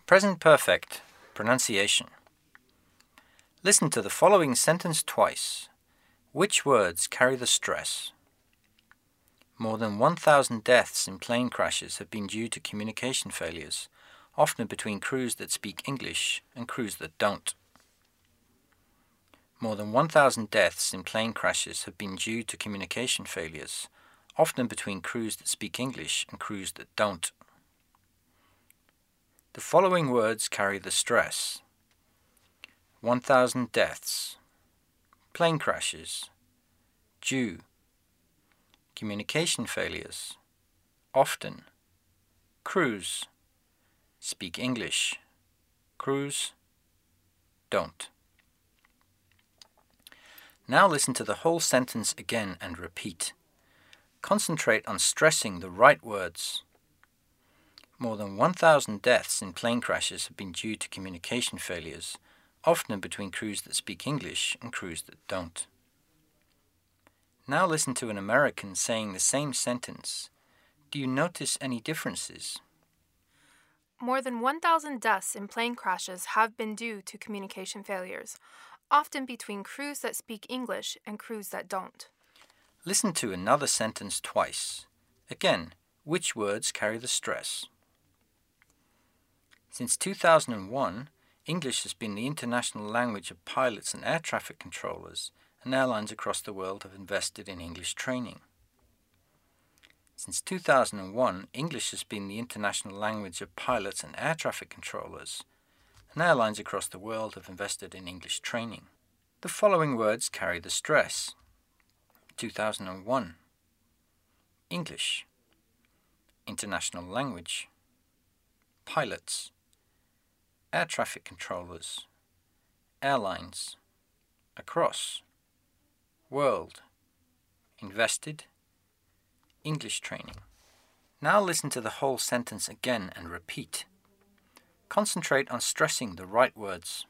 Present perfect, pronunciation. Listen to the following sentence twice. Which words carry the stress? More than 1,000 deaths in plane crashes have been due to communication failures, often between crews that speak English and crews that don't. More than 1,000 deaths in plane crashes have been due to communication failures, often between crews that speak English and crews that don't. The following words carry the stress. 1,000 deaths, plane crashes, due, communication failures, often, crews, speak English, crews, don't. Now listen to the whole sentence again and repeat. Concentrate on stressing the right words. More than 1,000 deaths in plane crashes have been due to communication failures, often between crews that speak English and crews that don't. Now listen to an American saying the same sentence. Do you notice any differences? More than 1,000 deaths in plane crashes have been due to communication failures, often between crews that speak English and crews that don't. Listen to another sentence twice. Again, which words carry the stress? Since 2001, English has been the international language of pilots and air traffic controllers, and airlines across the world have invested in English training. Since 2001, English has been the international language of pilots and air traffic controllers, and airlines across the world have invested in English training. The following words carry the stress. 2001. English. International language. Pilots. Air traffic controllers. Airlines. Across. World. Invested. English training. Now listen to the whole sentence again and repeat. Concentrate on stressing the right words.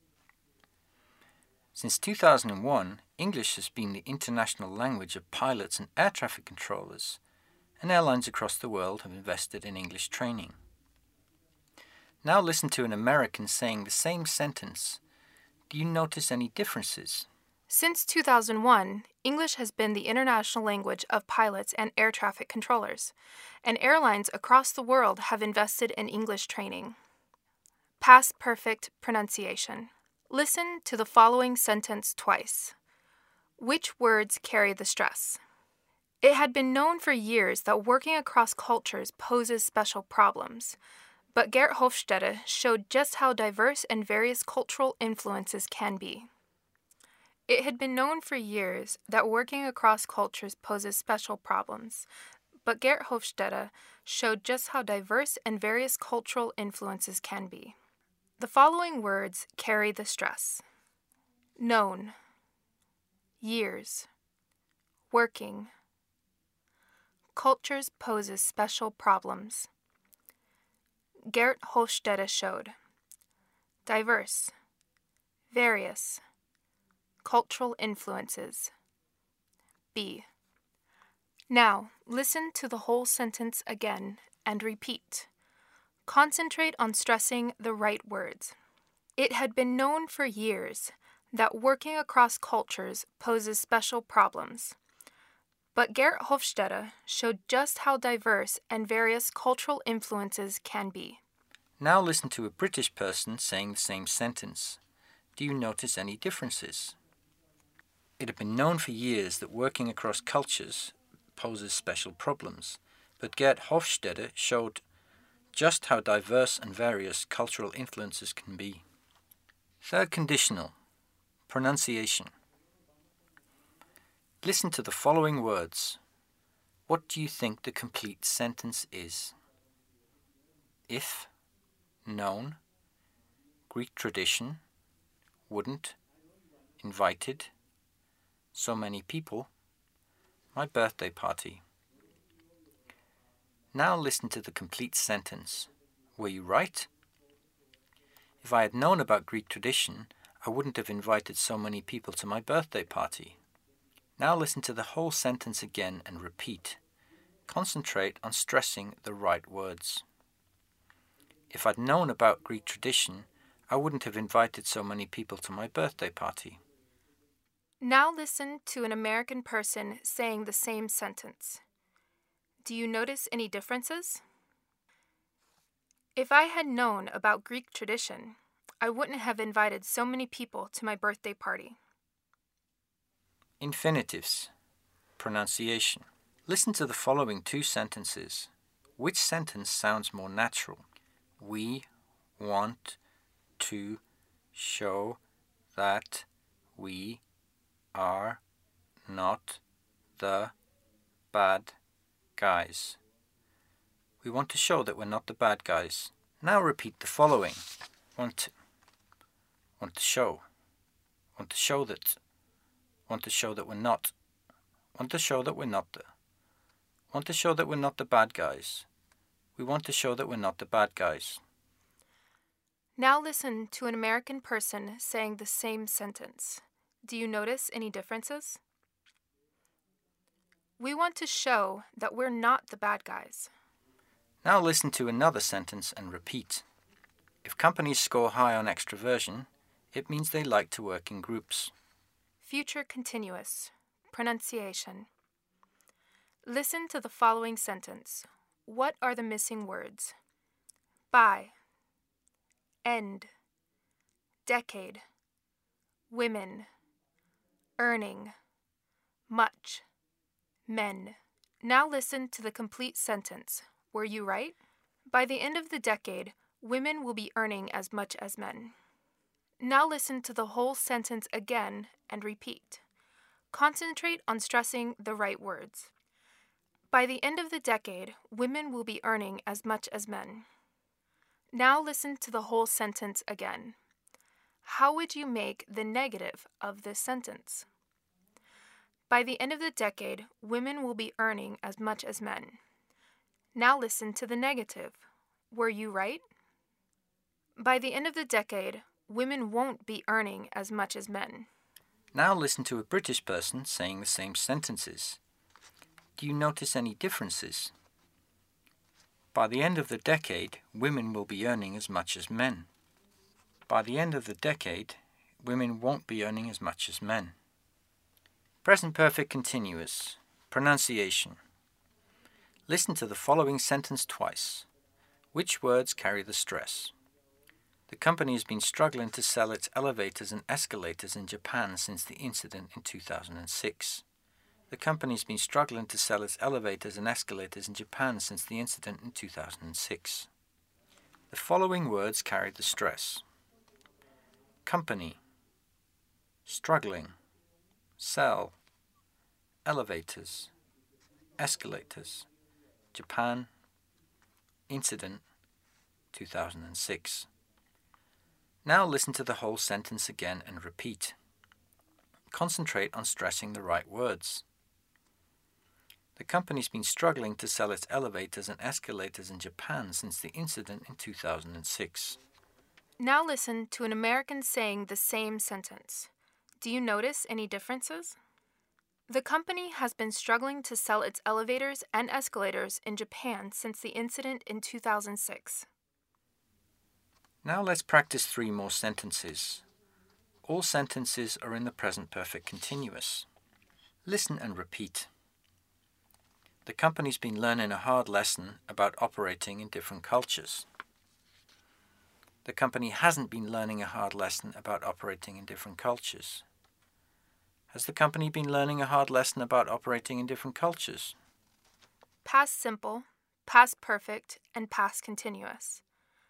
Since 2001, English has been the international language of pilots and air traffic controllers, and airlines across the world have invested in English training. Now listen to an American saying the same sentence. Do you notice any differences? Since 2001, English has been the international language of pilots and air traffic controllers, and airlines across the world have invested in English training. Past perfect pronunciation. Listen to the following sentence twice. Which words carry the stress? It had been known for years that working across cultures poses special problems, but Geert Hofstede showed just how diverse and various cultural influences can be. It had been known for years that working across cultures poses special problems, but Geert Hofstede showed just how diverse and various cultural influences can be. The following words carry the stress. Known. Years. Working. Cultures poses special problems. Geert Hofstede showed. Diverse. Various. Cultural influences. B. Now, listen to the whole sentence again and repeat. Concentrate on stressing the right words. It had been known for years that working across cultures poses special problems, but Geert Hofstede showed just how diverse and various cultural influences can be. Now listen to a British person saying the same sentence. Do you notice any differences? It had been known for years that working across cultures poses special problems, but Geert Hofstede showed just how diverse and various cultural influences can be. Third conditional, pronunciation. Listen to the following words. What do you think the complete sentence is? If, known, Greek tradition, wouldn't, invited, so many people, my birthday party. Now listen to the complete sentence. Were you right? If I had known about Greek tradition, I wouldn't have invited so many people to my birthday party. Now listen to the whole sentence again and repeat. Concentrate on stressing the right words. If I'd known about Greek tradition, I wouldn't have invited so many people to my birthday party. Now listen to an American person saying the same sentence. Do you notice any differences? If I had known about Greek tradition, I wouldn't have invited so many people to my birthday party. Infinitives. Pronunciation. Listen to the following two sentences. Which sentence sounds more natural? We want to show that we are not the bad guys. We want to show that we're not the bad guys. Now repeat the following. Want to show. Want to show that. Want to show that we're not. Want to show that we're not the. Want to show that we're not the bad guys. We want to show that we're not the bad guys. Now listen to an American person saying the same sentence. Do you notice any differences? We want to show that we're not the bad guys. Now listen to another sentence and repeat. If companies score high on extroversion, it means they like to work in groups. Future continuous. Pronunciation. Listen to the following sentence. What are the missing words? By. End. Decade. Women. Earning. Much. Men. Now listen to the complete sentence. Were you right? By the end of the decade, women will be earning as much as men. Now listen to the whole sentence again and repeat. Concentrate on stressing the right words. By the end of the decade, women will be earning as much as men. Now listen to the whole sentence again. How would you make the negative of this sentence? By the end of the decade, women will be earning as much as men. Now listen to the negative. Were you right? By the end of the decade, women won't be earning as much as men. Now listen to a British person saying the same sentences. Do you notice any differences? By the end of the decade, women will be earning as much as men. By the end of the decade, women won't be earning as much as men. Present perfect continuous. Pronunciation. Listen to the following sentence twice. Which words carry the stress? The company has been struggling to sell its elevators and escalators in Japan since the incident in 2006. The company has been struggling to sell its elevators and escalators in Japan since the incident in 2006. The following words carry the stress. Company. Struggling. Sell. Elevators. Escalators. Japan. Incident. 2006. Now listen to the whole sentence again and repeat. Concentrate on stressing the right words. The company's been struggling to sell its elevators and escalators in Japan since the incident in 2006. Now listen to an American saying the same sentence. Do you notice any differences? The company has been struggling to sell its elevators and escalators in Japan since the incident in 2006. Now let's practice 3 more sentences. All sentences are in the present perfect continuous. Listen and repeat. The company's been learning a hard lesson about operating in different cultures. The company hasn't been learning a hard lesson about operating in different cultures. Has the company been learning a hard lesson about operating in different cultures? Past simple, past perfect, and past continuous.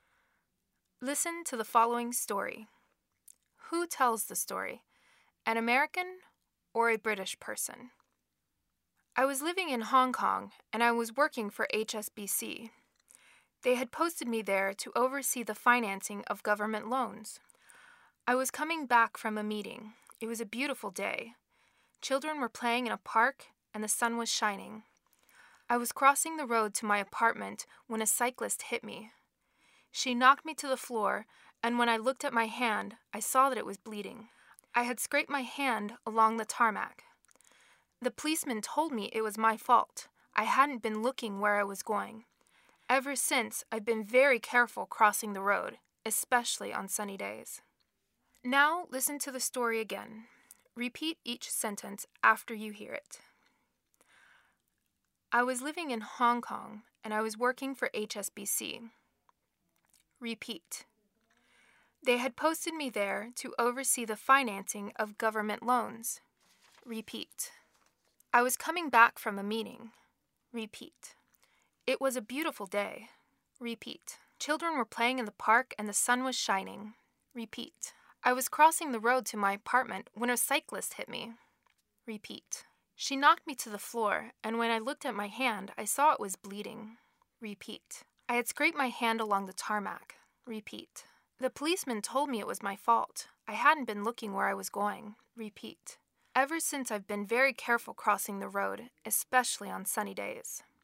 Listen to the following story. Who tells the story? An American or a British person? I was living in Hong Kong and I was working for HSBC. They had posted me there to oversee the financing of government loans. I was coming back from a meeting. It was a beautiful day. Children were playing in a park and the sun was shining. I was crossing the road to my apartment when a cyclist hit me. She knocked me to the floor, and when I looked at my hand, I saw that it was bleeding. I had scraped my hand along the tarmac. The policeman told me it was my fault. I hadn't been looking where I was going. Ever since, I've been very careful crossing the road, especially on sunny days. Now listen to the story again. Repeat each sentence after you hear it. I was living in Hong Kong and I was working for HSBC. Repeat. They had posted me there to oversee the financing of government loans. Repeat. I was coming back from a meeting. Repeat. It was a beautiful day. Repeat. Children were playing in the park and the sun was shining. Repeat. I was crossing the road to my apartment when a cyclist hit me. Repeat. She knocked me to the floor, and when I looked at my hand, I saw it was bleeding. Repeat. I had scraped my hand along the tarmac. Repeat. The policeman told me it was my fault. I hadn't been looking where I was going. Repeat. Ever since, I've been very careful crossing the road, especially on sunny days.